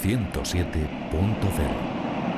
107.0.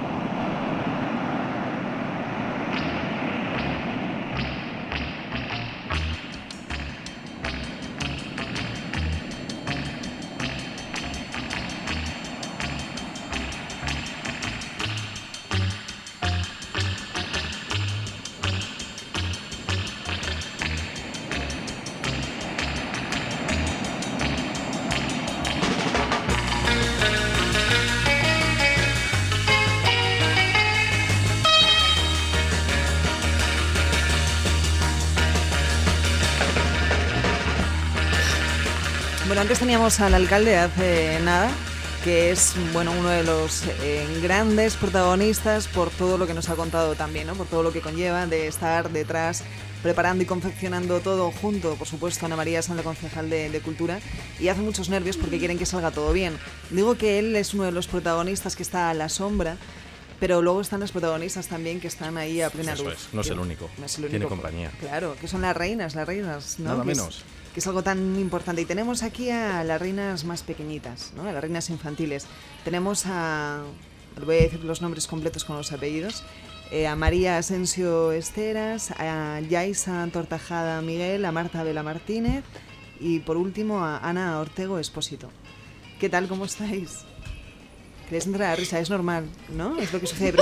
Bueno, antes teníamos al alcalde hace nada, que es uno de los grandes protagonistas por todo lo que nos ha contado también, ¿no? Por todo lo que conlleva de estar detrás preparando y confeccionando todo junto, por supuesto, Ana María Sanz, la concejal de Cultura, y hace muchos nervios porque quieren que salga todo bien. Digo que él es uno de los protagonistas que está a la sombra, pero luego están los protagonistas también que están ahí a plena luz. Eso es, no es el único. No es el único. Tiene compañía. Claro, que son las reinas, ¿no? Nada menos. Que es algo tan importante. Y tenemos aquí a las reinas más pequeñitas, ¿no? A las reinas infantiles. Tenemos voy a decir los nombres completos con los apellidos, a María Asensio Esteras, a Yaisa Tortajada Miguel, a Marta Vela Martínez y por último a Ana Ortego Espósito. ¿Qué tal? ¿Cómo estáis? ¿Queréis entrar a la risa? Es normal, ¿no? Es lo que sucede.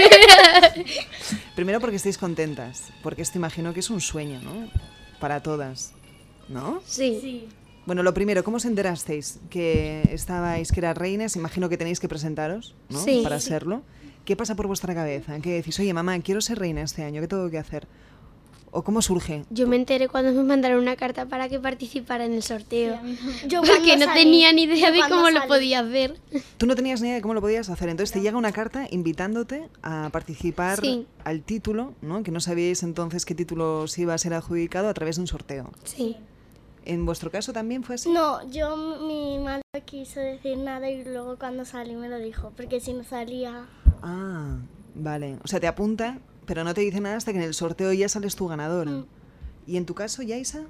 Primero porque estáis contentas, porque esto imagino que es un sueño, ¿no? Para todas, ¿no? Sí. Bueno, lo primero, ¿cómo os enterasteis que erais reinas? Imagino que tenéis que presentaros, ¿no? Sí. Para serlo. ¿Qué pasa por vuestra cabeza? ¿Qué decís? Oye, mamá, quiero ser reina este año, ¿qué tengo que hacer? ¿O cómo surge? Yo me enteré cuando me mandaron una carta para que participara en el sorteo. Yo Porque no tenía ni idea de cuando cómo lo salí. podía hacer. Tú no tenías ni idea de cómo lo podías hacer, entonces te llega una carta invitándote a participar Sí. al título, ¿no? Que no sabíais entonces qué título os iba a ser adjudicado a través de un sorteo. Sí. ¿En vuestro caso también fue así? No, mi madre no quiso decir nada y luego cuando salí me lo dijo, porque si no salía... Ah, vale. O sea, te apunta, pero no te dice nada hasta que en el sorteo ya sales tú ganadora. ¿Y en tu caso, Yaisa?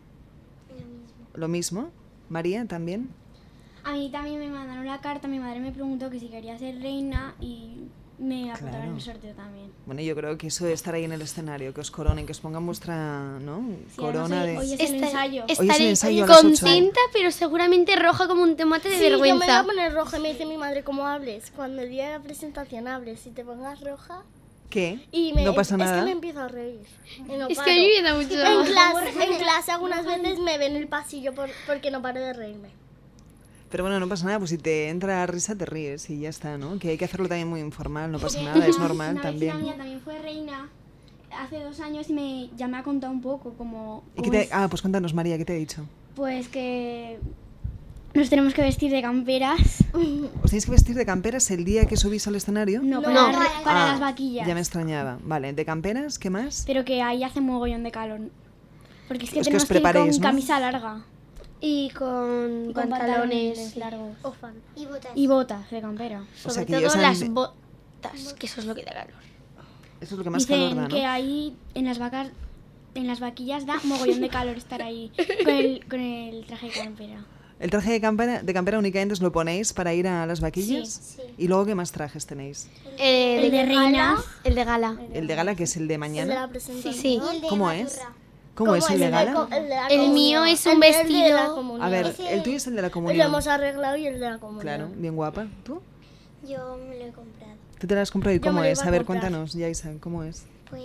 Lo mismo. ¿María también? A mí también me mandaron la carta, mi madre me preguntó que si quería ser reina y me apuntaron Claro. en el sorteo también. Bueno, yo creo que eso de estar ahí en el escenario, que os coronen, que os pongan vuestra, ¿no? Corona de... Hoy es el ensayo. Hoy es el Estaré ensayo a las 8. contenta, pero seguramente roja como un tomate de Sí, yo me voy a vergüenza. poner roja y me dice mi madre, ¿cómo hables? Cuando el día de la presentación hables, si te pongas roja... ¿Qué? Y No pasa Es nada. que me empiezo a reír. Y no Es paro. que a mí me da mucho... En clase algunas veces me ven en el pasillo porque no paro de reírme. Pero bueno, no pasa nada, pues si te entra la risa te ríes y ya está, ¿no? Que hay que hacerlo también muy informal, no pasa nada, es normal Una vecina también. mía también fue reina hace 2 años y ya me ha contado un poco como... ¿Y qué pues cuéntanos, María, ¿qué te ha dicho? Pues que nos tenemos que vestir de camperas. ¿Os tenéis que vestir de camperas el día que subís al escenario? No, No. para Ah, las vaquillas. Ya me extrañaba. Vale, ¿de camperas? ¿Qué más? Pero que ahí hace mogollón de calor. Porque es que Es que tenemos os que ir preparéis, con ¿no? camisa larga. Y con Y con pantalones. largos. O fan. Y botas de campera. O sea Sobre que todo ellos las han- botas, que eso es lo que da calor. Eso es lo que más calor Dicen da, que ¿no? ahí en las vaquillas da mogollón de calor estar ahí con el traje de campera. ¿El traje de campera únicamente os lo ponéis para ir a las vaquillas? Sí. ¿Y luego qué más trajes tenéis? El de reinas. El de gala. El de gala, que es el de El de mañana. la presentación. Sí. ¿Cómo es? ¿Cómo es el de gala? El mío es un vestido- A ver, el tuyo es el de la Lo comunión. hemos arreglado y el de la comunión. Claro, bien guapa. ¿Tú? Yo me lo he comprado. ¿Tú te la has comprado y Yo cómo me lo es? iba A a ver, comprar. cuéntanos, Yaisa, ¿cómo es? Pues.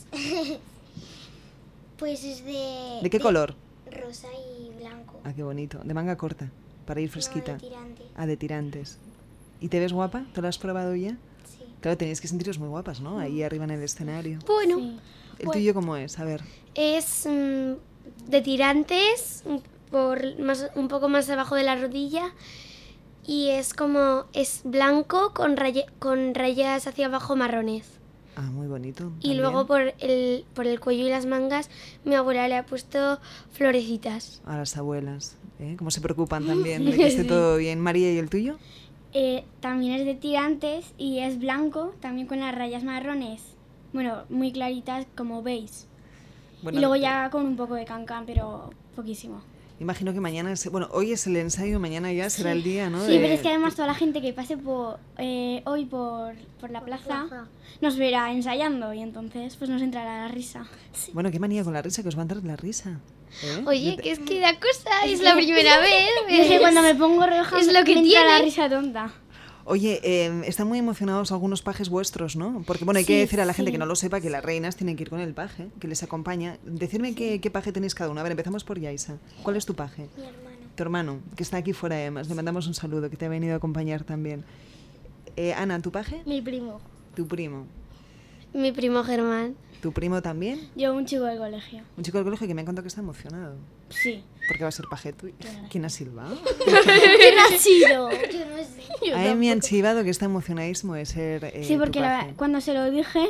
Pues es de. ¿De qué color? Rosa y blanco. Ah, qué bonito. De manga corta, para ir fresquita. No, de tirante. Ah, de tirantes. ¿Y te ves guapa? ¿Te lo has probado ya? Sí. Claro, tenéis que sentiros muy guapas, ¿no? Ahí arriba en el escenario. Bueno, Sí. ¿El tuyo cómo es? A ver. es de tirantes, un poco más abajo de la rodilla. Y es blanco con rayas hacia abajo marrones. Ah, muy bonito. Y también. luego por el cuello y las mangas mi abuela le ha puesto florecitas. A las abuelas, ¿eh? Cómo se preocupan también de que esté todo bien. María, ¿y el tuyo? También es de tirantes y es blanco, también con las rayas marrones. Bueno, muy claritas como veis. Bueno, y luego ya con un poco de cancán, pero poquísimo. Imagino que mañana, bueno, hoy es el ensayo, mañana ya será el día, ¿no? Sí, pero es que además toda la gente que pase hoy por la plaza nos verá ensayando y entonces pues nos entrará la risa. Bueno, qué manía con la risa, que os va a entrar la risa. ¿eh? Oye, que es que da cosa, es la primera vez. Es que cuando me pongo roja Es lo que me entra tiene. la risa tonta. Oye, están muy emocionados algunos pajes vuestros, ¿no? Porque, bueno, hay que decir a la gente que no lo sepa que las reinas tienen que ir con el paje, que les acompaña. Decidme qué paje tenéis cada uno. A ver, empezamos por Yaisa. ¿Cuál es tu paje? Mi hermano. Tu hermano, que está aquí fuera además. Le mandamos un saludo, que te ha venido a acompañar también. Ana, ¿tu paje? Mi primo. Tu primo. Mi primo Germán. ¿Tu primo también? Yo, un chico del colegio. Un chico del colegio que me ha contado que está emocionado. Sí. Porque va a ser paje tuyo. ¿Quién ha silbado? ¿Quién ha sido? Yo no sé. A mí me han chivado que está emocionadísimo de ser Sí, porque tu paje. cuando se lo dije,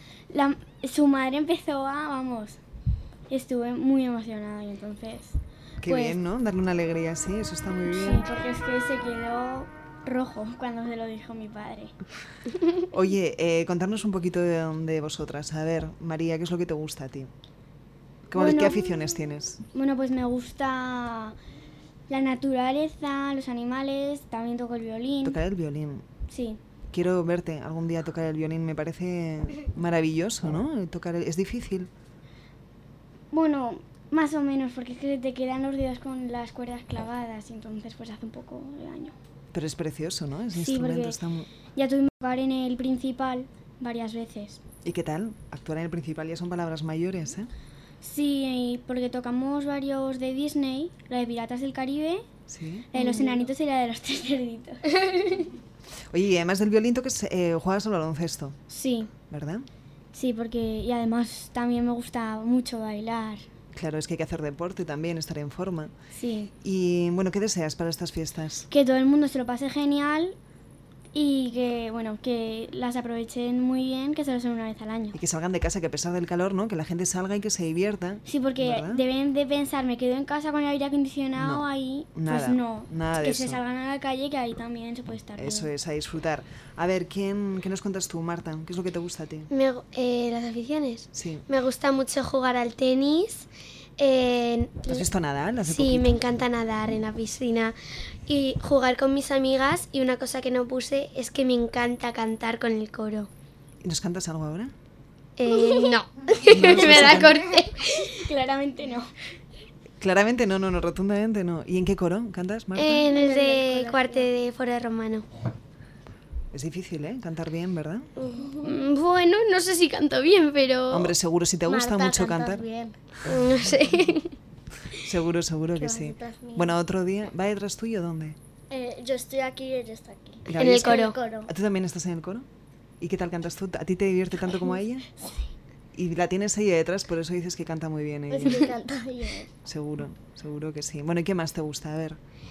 su madre empezó vamos, estuve muy emocionada y entonces... Qué pues, bien, ¿no? Darle una alegría así, eso está muy Sí, bien. porque es que se quedó rojo cuando se lo dijo mi padre. Oye, contarnos un poquito de vosotras. A ver, María, ¿qué es lo que te gusta a ti? Bueno, ¿Qué aficiones tienes? Bueno, pues me gusta la naturaleza, los animales, también toco el violín. Tocar el violín. Sí. Quiero verte algún día tocar el violín, me parece maravilloso, ¿no? Es difícil. Bueno, más o menos, porque es que te quedan los dedos con las cuerdas clavadas y entonces pues hace un poco de daño. Pero es precioso, ¿no? Ese Sí, instrumento porque está muy... ya tuvimos que tocar en el principal varias veces. ¿Y qué tal? Actuar en el principal ya son palabras mayores, ¿eh? Sí, porque tocamos varios de Disney, la de Piratas del Caribe, Sí. la de los enanitos y la de los tres cerditos. Oye, y además del violín juegas al baloncesto, Sí, ¿verdad? sí, porque y además también me gusta mucho bailar. Claro, es que hay que hacer deporte también, estar en forma. Sí, Y bueno, ¿qué deseas para estas fiestas? que todo el mundo se lo pase genial y que, bueno, que las aprovechen muy bien, que solo son una vez al año. Y que salgan de casa, que a pesar del calor, ¿no? Que la gente salga y que se divierta. Sí, porque ¿verdad? deben de pensar, me quedo en casa con el aire acondicionado No, ahí. nada, Pues no, nada de que se eso. salgan a la calle, que ahí también se puede estar Eso bien. es, a disfrutar. A ver, ¿qué nos cuentas tú, Marta? ¿Qué es lo que te gusta a ti? Las aficiones. Sí. Me gusta mucho jugar al tenis. ¿Has visto Nadal hace Sí, poquito? me encanta nadar en la piscina y jugar con mis amigas. Y una cosa que no puse es que me encanta cantar con el coro. ¿Y nos cantas algo ahora? No, No, me la corté. Claramente no. Claramente no, rotundamente no. ¿Y en qué coro cantas, Marta? En el de cuarte de Foro Romano. Es difícil, ¿eh? Cantar bien, ¿verdad? Bueno, no sé si canto bien, pero... Hombre, seguro, si te gusta Marta, mucho cantas cantar. bien. No sé. Seguro que Qué sí. bonitas mías. Bueno, otro día. ¿Va detrás tuyo dónde? Yo estoy aquí y ella está aquí. ¿La En el oyes? coro. ¿Tú también estás en el coro? ¿Y qué tal cantas tú? ¿A ti te divierte tanto como a ella? Y la tienes ahí detrás, por eso dices que canta muy bien ella. Es que canta bien. Seguro que sí. Bueno, ¿y qué más te gusta? A ver.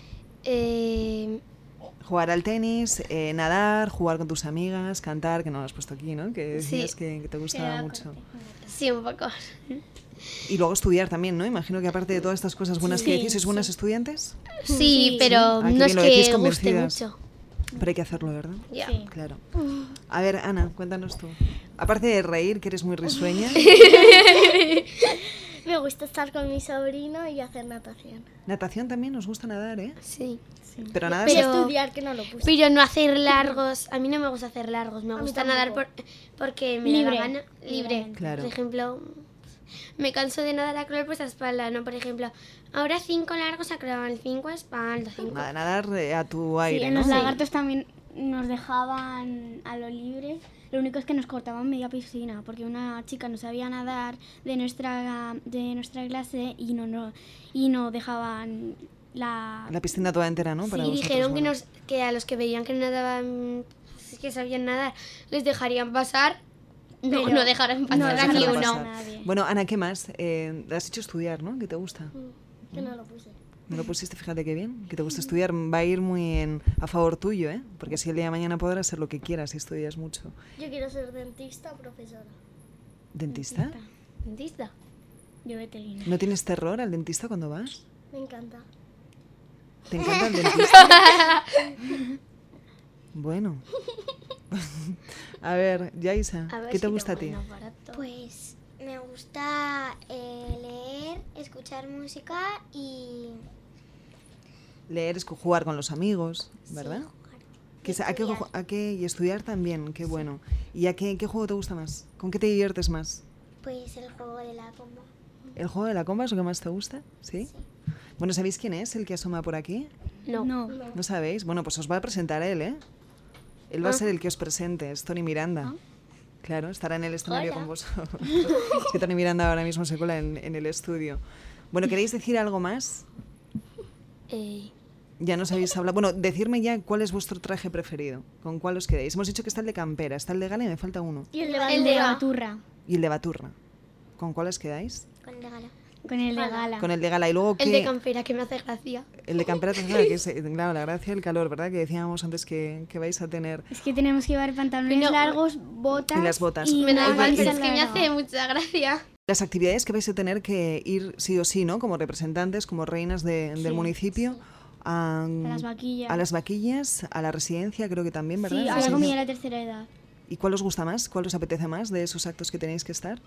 Eh, Jugar al tenis, nadar, jugar con tus amigas, cantar, que no lo has puesto aquí, ¿no? Que decías Sí. que te gustaba mucho. sí, un poco. Y luego estudiar también, ¿no? Imagino que aparte de todas estas cosas buenas que decís, ¿sois buenas estudiantes? Sí, pero Ah, qué no bien, es lo decís que guste convencidas. mucho. Pero hay que hacerlo, ¿verdad? Ya. Sí. Claro. A ver, Ana, cuéntanos tú. Aparte de reír, que eres muy risueña, Me gusta estar con mi sobrino y hacer natación. natación también nos gusta nadar, ¿eh? Sí. Pero nadar Pero Pero- estudiar, que no lo puse. Pero no hacer largos. A mí no me gusta hacer largos. Me mí gusta nadar tampoco. porque me da Libre. la gana. Libre. Claro. Por ejemplo, me canso de nadar a crawl pues a espalda, ¿no? Por ejemplo, ahora 5 largos a crawl, 5 a espalda, 5. nada, nadar a tu Sí, aire, en ¿no? los lagartos también nos dejaban a lo libre. Lo único es que nos cortaban media piscina porque una chica no sabía nadar de nuestra clase y no dejaban la... La piscina toda entera, ¿no? Sí, Para vosotros, dijeron bueno. que a los que veían que nadaban, que sabían nadar, les dejarían pasar. No, Pero no dejaron pasar no a dejaron ni dejaron uno. pasar. Nadie. Bueno, Ana, ¿qué más? Has hecho estudiar, ¿no? ¿Qué te gusta? Que no lo puse. Me lo pusiste, fíjate qué bien. Que te gusta estudiar, va a ir muy a favor tuyo, ¿eh? Porque así el día de mañana podrás ser lo que quieras si estudias mucho. Yo quiero ser dentista o profesora. ¿Dentista? ¿Dentista? Yo veterinaria. ¿No tienes terror al dentista cuando vas? Me encanta. ¿Te encanta el dentista? Bueno. A ver, Yaisa, A ver ¿qué te si gusta a tengo ti? buen aparato. Pues Me gusta leer, escuchar música y Leer es jugar con los amigos, ¿verdad? sí, jugar. Que Y estudiar. y estudiar también, qué bueno. ¿Y qué juego te gusta más? ¿Con qué te diviertes más? Pues el juego de la comba. ¿El juego de la comba es lo que más te gusta? ¿Sí? Bueno, ¿sabéis quién es el que asoma por aquí? No. ¿No sabéis? Bueno, pues os va a presentar él, ¿eh? Él va a ser el que os presente, es Tony Miranda. Claro, estará en el escenario Hola. con vosotros. Es que Tony Miranda ahora mismo se cola en el estudio. Bueno, ¿queréis decir algo más? Ya nos habéis hablado. Bueno, decirme ya cuál es vuestro traje preferido. ¿Con cuál os quedáis? Hemos dicho que está el de campera, está el de gala y me falta uno. Y el El de Baturra. Y el de baturra. ¿Con cuál os quedáis? Con el de gala. Con el de gala. Con el de gala. Y luego, El ¿qué? de campera, que me hace gracia. El de campera, que es, claro, la gracia del calor, ¿verdad? Que decíamos antes que vais a tener. Es que tenemos que llevar pantalones No. largos, botas. Y las botas. Y Me da Oye, igual, y- pero es que me hace mucha gracia. Las actividades que vais a tener que ir sí o sí, ¿no? Como representantes, como reinas del municipio. A las vaquillas. A las vaquillas, a la residencia, creo que también, ¿verdad? Sí, a la comida de la tercera edad. ¿Y cuál os gusta más? ¿Cuál os apetece más de esos actos que tenéis que estar?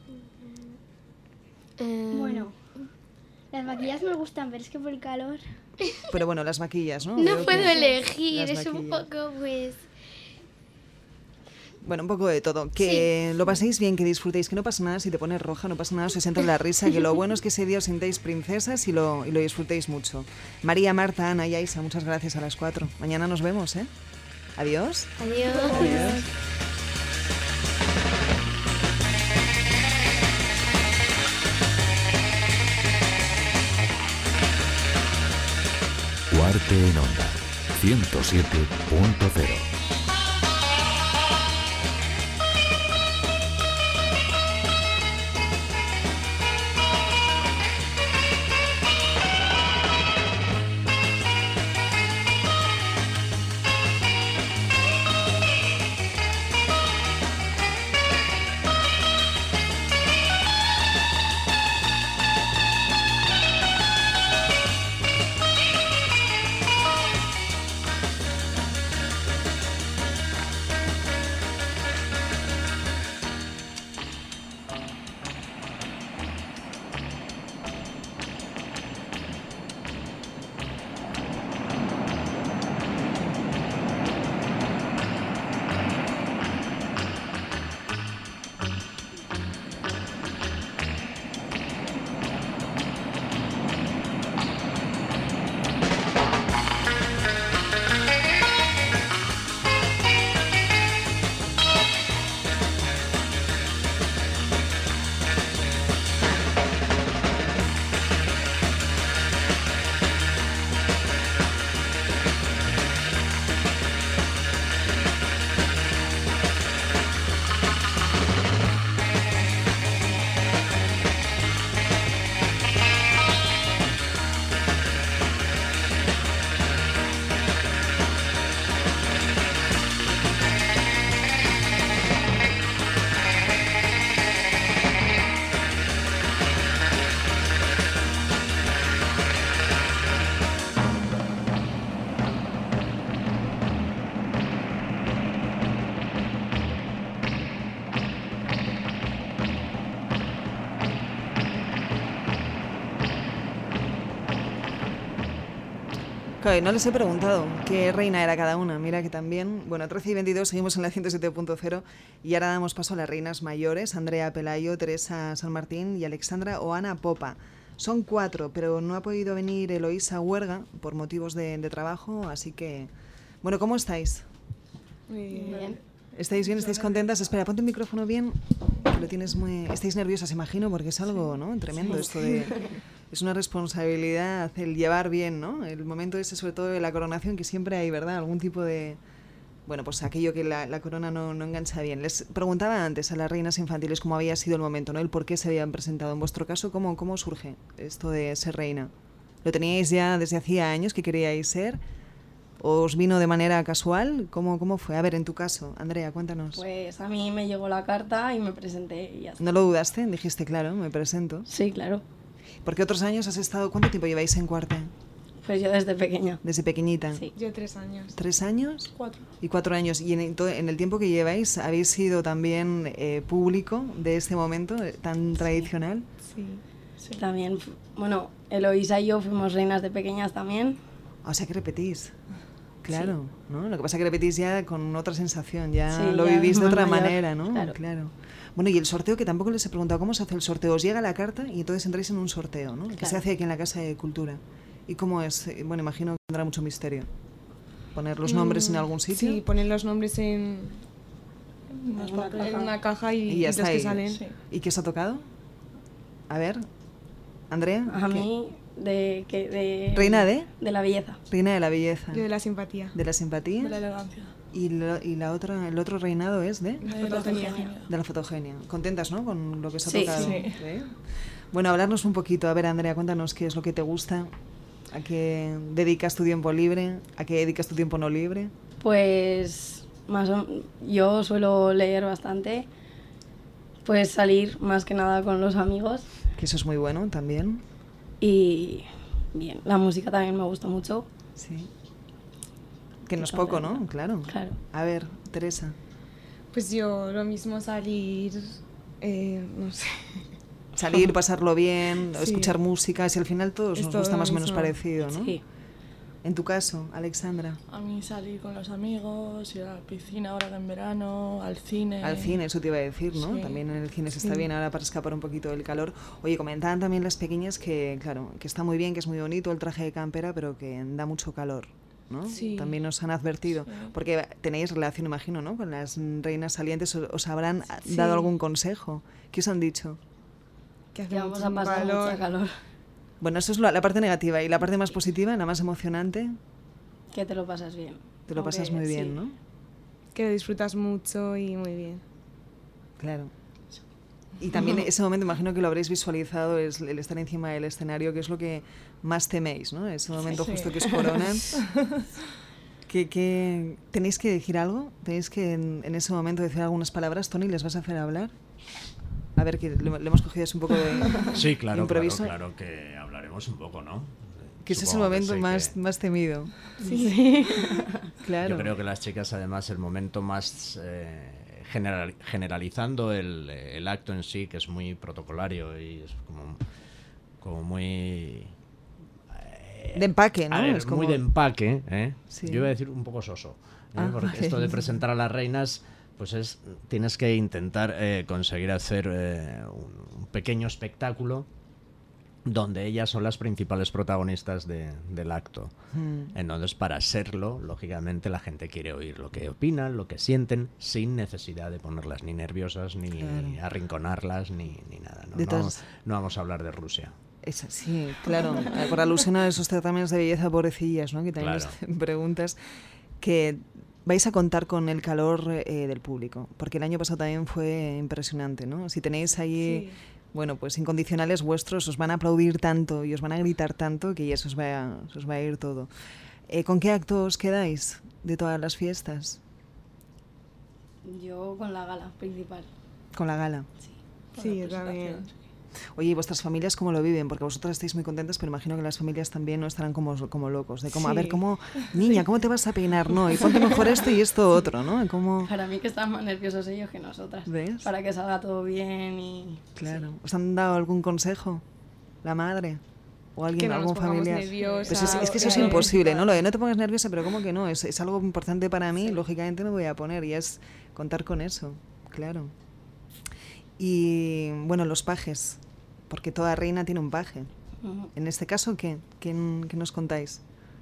Bueno, las vaquillas me gustan, pero es que por el calor. Pero bueno, las vaquillas, ¿no? No Veo puedo que- elegir, las es un vaquillas. poco, pues... Bueno, un poco de todo. Que lo paséis bien, que disfrutéis, que no pasa nada si te pones roja, no pasa nada si os entra la risa, que lo bueno es que ese día os sintáis princesas y lo disfrutéis mucho. María, Marta, Ana y Aisa, muchas gracias a las 4. Mañana nos vemos, ¿eh? Adiós. Adiós. Adiós. Cuarte en Onda 107.0. Claro, no les he preguntado qué reina era cada una. Mira que también, bueno, 13 y 22 seguimos en la 107.0 y ahora damos paso a las reinas mayores, Andrea Pelayo, Teresa San Martín y Alexandra o Ana Popa. Son 4, pero no ha podido venir Eloísa Huerga por motivos de trabajo, así que... Bueno, ¿cómo estáis? Muy bien. ¿Estáis bien? ¿Estáis contentas? Espera, ponte el micrófono bien. Que lo tienes muy... Estáis nerviosas, imagino, porque es algo, ¿no? Tremendo esto de... Es una responsabilidad el llevar bien, ¿no? El momento ese, sobre todo de la coronación, que siempre hay, ¿verdad? Algún tipo de... Bueno, pues aquello que la corona no engancha bien. Les preguntaba antes a las reinas infantiles cómo había sido el momento, ¿no? El por qué se habían presentado. En vuestro caso, ¿cómo surge esto de ser reina? ¿Lo teníais ya desde hacía años que queríais ser? ¿O os vino de manera casual? ¿Cómo fue? A ver, en tu caso, Andrea, cuéntanos. Pues a mí me llegó la carta y me presenté y ya está. ¿No lo dudaste? Dijiste, claro, me presento. Sí, claro. Porque otros años has estado... ¿Cuánto tiempo lleváis en Cuarte? Pues yo desde pequeña. Desde pequeñita. Sí. Yo 3 años. 3 años 4. y 4 años. ¿Y en el tiempo que lleváis habéis sido también público de este momento tan tradicional? Sí. También, bueno, Eloisa y yo fuimos reinas de pequeñas también. O sea que repetís. Claro, ¿no? Lo que pasa es que repetís ya con otra sensación, ya Sí, lo ya vivís de más otra mayor, manera, ¿no? claro. Bueno, y el sorteo, que tampoco les he preguntado, ¿cómo se hace el sorteo? Os llega la carta y entonces entráis en un sorteo, ¿no? Que se hace aquí en la Casa de Cultura. ¿Y cómo es? Bueno, imagino que tendrá mucho misterio. ¿Poner los nombres en algún sitio? Sí, ponen los nombres en caja. una caja y ya los está que ahí. salen. Sí. ¿Y qué os ha tocado? A ver, Andrea. A ¿qué? mí, de ¿Reina de? De la belleza. Reina de la belleza. Yo de la simpatía. De la simpatía. De la elegancia. Y la otra, el otro reinado es de De la fotogenia. la fotogenia. ¿Contentas, no? Con lo que os ha Sí, tocado. sí. Bueno, hablarnos un poquito. A ver, Andrea, cuéntanos qué es lo que te gusta, a qué dedicas tu tiempo libre, a qué dedicas tu tiempo no libre. Pues yo suelo leer bastante, pues salir más que nada con los amigos Que eso es muy bueno también. y bien, la música también me gusta mucho. Sí. Que no es poco, ¿no? Claro. Claro. A ver, Teresa. Pues yo lo mismo salir, no sé. Salir, pasarlo bien, Sí. escuchar música, si al final todos Es nos todo gusta lo más o menos mismo. parecido, ¿no? Sí. En tu caso, Alexandra. A mí salir con los amigos, ir a la piscina ahora que en verano, al cine. Al cine, eso te iba a decir, ¿no? Sí. También en el cine se está Sí. bien ahora para escapar un poquito del calor. Oye, comentaban también las pequeñas que, claro, que está muy bien, que es muy bonito el traje de campera, pero que da mucho calor, ¿no? Sí. También nos han advertido, Sí. porque tenéis relación, imagino, ¿no? Con las reinas salientes, os habrán Sí. dado algún consejo. ¿Qué os han dicho? Que hace Que vamos mucho a pasar calor. mucha calor. Bueno, eso es la parte negativa. ¿Y la parte más positiva, la más emocionante? Que te lo pasas bien. Te lo pasas Aunque muy bien, sí. ¿no? Que lo disfrutas mucho y muy bien. Claro. Y también ese momento, imagino que lo habréis visualizado, es el estar encima del escenario, que es lo que más teméis, ¿no? Ese momento Sí. justo que os coronan. que ¿Tenéis que decir algo? ¿Tenéis que en ese momento decir algunas palabras? Tony, ¿les vas a hacer hablar? A ver, que le hemos cogido así un poco de Sí, claro, improviso. claro que hablaremos un poco, ¿no? Que ese es el Supongo momento sí más, que- más temido. Sí. Claro. Yo creo que las chicas, además, el momento más generalizando el acto en sí, que es muy protocolario y es como muy... De empaque, ¿no? A ver, Es como- muy de empaque, ¿eh? Sí. Yo iba a decir un poco soso, Ah, porque vale. esto de presentar a las reinas, pues tienes que intentar conseguir hacer un pequeño espectáculo donde ellas son las principales protagonistas del acto. Mm. Entonces, para serlo, lógicamente la gente quiere oír lo que opinan, lo que sienten, sin necesidad de ponerlas ni nerviosas, ni Claro. arrinconarlas, ni nada. ¿no? De No, todas- no vamos a hablar de Rusia. Sí, claro. Por alusión a esos certámenes de belleza pobrecillas, ¿no? Que también Claro. nos preguntas que vais a contar con el calor del público, porque el año pasado también fue impresionante, ¿no? Si tenéis ahí, Sí. bueno, pues incondicionales vuestros, os van a aplaudir tanto y os van a gritar tanto que ya se os va a ir todo. ¿Con qué acto os quedáis de todas las fiestas? Yo con la gala principal. Con la gala. Sí, yo también. Oye, ¿y vuestras familias cómo lo viven? Porque vosotras estáis muy contentas, pero imagino que las familias también no estarán como locos. De como, a Sí. ver, ¿cómo, niña, cómo te vas a peinar? No, y ponte mejor esto y esto otro, ¿no? ¿Cómo? Para mí que están más nerviosos ellos que nosotras. ¿Ves? Para que salga todo bien y... Claro. ¿Os han dado algún consejo? ¿La madre? ¿O alguien, Que no nos algún pongamos familiar? nerviosas, Pues es que eso es claro. imposible, ¿no? Lo de no te pongas nerviosa, pero ¿cómo que no? Es algo importante para mí, lógicamente me voy a poner y es contar con eso, claro. Y bueno, los pajes, porque toda reina tiene un paje. Ujú. En este caso, ¿qué nos contáis?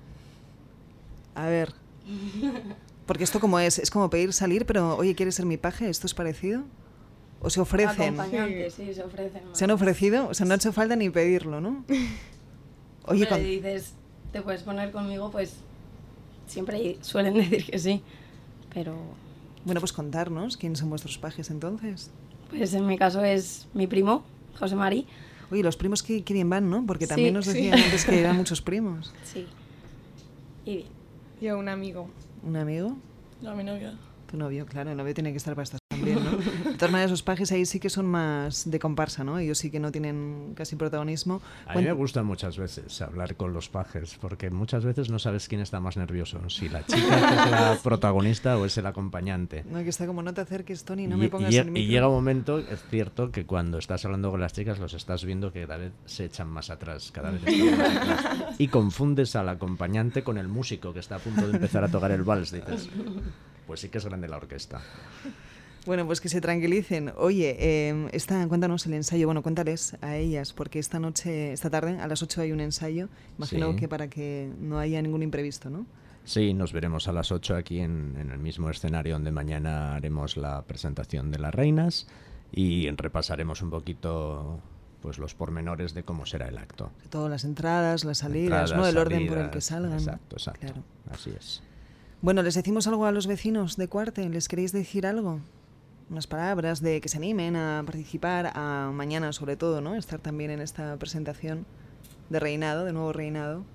A ver. Porque esto como es como pedir salir, pero oye, ¿quieres ser mi paje? ¿Esto es parecido? ¿O se ofrecen? Acompañantes, sí, se ofrecen. ¿Se han ofrecido? O sea, no ha hecho falta ni pedirlo, ¿no? Oye, Hombre, dices, ¿te puedes poner conmigo? Pues siempre suelen decir que sí. Pero bueno, pues contarnos quiénes son vuestros pajes entonces. pues en mi caso es mi primo, José Mari. Oye, los primos qué bien van, ¿no? Porque Sí, también nos sí. decían antes que eran muchos primos. Sí. Y bien. Yo un amigo. ¿Un amigo? No, mi novia. Tu novio, claro, el novio tiene que estar para estas también, ¿no? De todas maneras, los pajes ahí sí que son más de comparsa, ¿no? Ellos sí que no tienen casi protagonismo. A mí me gusta muchas veces hablar con los pajes, porque muchas veces no sabes quién está más nervioso, si la chica que es la protagonista o es el acompañante. No, que está como, no te acerques, Tony, no me pongas el micro. Y llega un momento, es cierto, que cuando estás hablando con las chicas los estás viendo que cada vez se echan más atrás, cada vez están más atrás. Y confundes al acompañante con el músico que está a punto de empezar a tocar el vals, dices, pues sí que es grande la orquesta. Bueno, pues que se tranquilicen. Oye, cuéntanos el ensayo. Bueno, cuéntales a ellas, porque esta tarde, a las 8 hay un ensayo. Imagino que para que no haya ningún imprevisto, ¿no? Sí, nos veremos a las 8 aquí en el mismo escenario donde mañana haremos la presentación de las reinas y repasaremos un poquito pues los pormenores de cómo será el acto. Todas las entradas, las salidas, ¿no? El orden por el que salgan. Exacto, claro. Así es. Bueno, ¿les decimos algo a los vecinos de Cuarte? ¿Les queréis decir algo? Unas palabras de que se animen a participar, a mañana sobre todo, ¿no? Estar también en esta presentación de reinado, de nuevo reinado.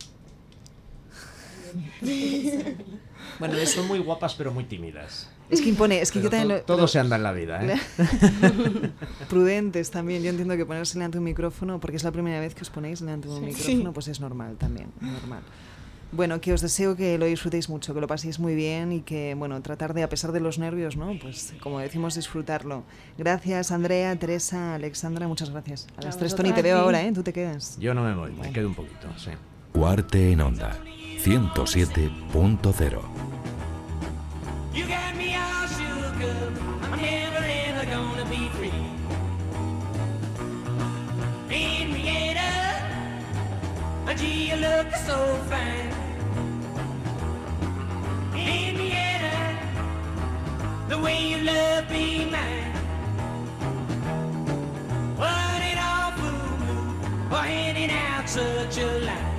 Bueno, son muy guapas pero muy tímidas. Es que impone, es que pero yo también todo se anda en la vida, ¿eh? Prudentes también. Yo entiendo que ponerse delante de un micrófono, porque es la primera vez que os ponéis delante de un micrófono, pues es normal también, normal. Bueno, que os deseo que lo disfrutéis mucho, que lo paséis muy bien y que, bueno, tratar de, a pesar de los nervios, ¿no? Pues, como decimos, disfrutarlo. Gracias, Andrea, Teresa, Alexandra, muchas gracias. A las 3, Tony, te veo ahora, ¿eh? Tú te quedas. Yo no me voy, me quedo un poquito, sí. Cuarte en Onda, 107.0. You got me all shook up, I'm never ever gonna be free. Henrietta, gee, you look so fine. Henrietta, the way you love be mine. What an awful move for handing out such a lie.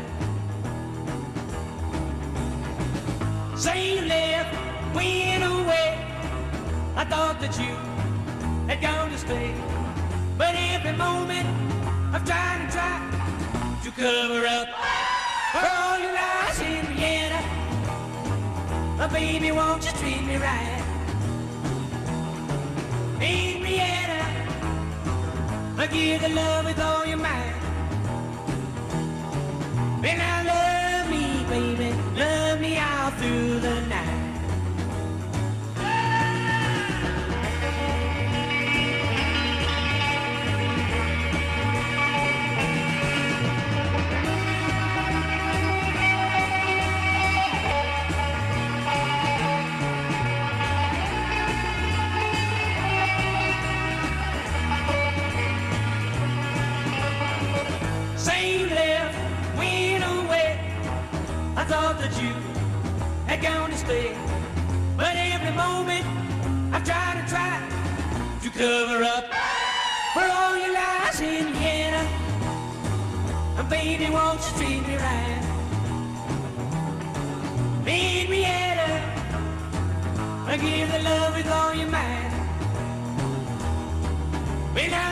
Say you left, went away. I thought that you had gone to stay, but every moment I've tried and tried to cover up for all your lies, Henrietta. Oh, baby, won't you treat me right? Henrietta, I give the love with all your might. And I love me, baby, love me all through the night. I thought that you had gone to stay, but every moment I've tried and tried to cover up for all your lies, Henrietta. And baby, won't you treat me right? Henrietta, I give the love with all your might. When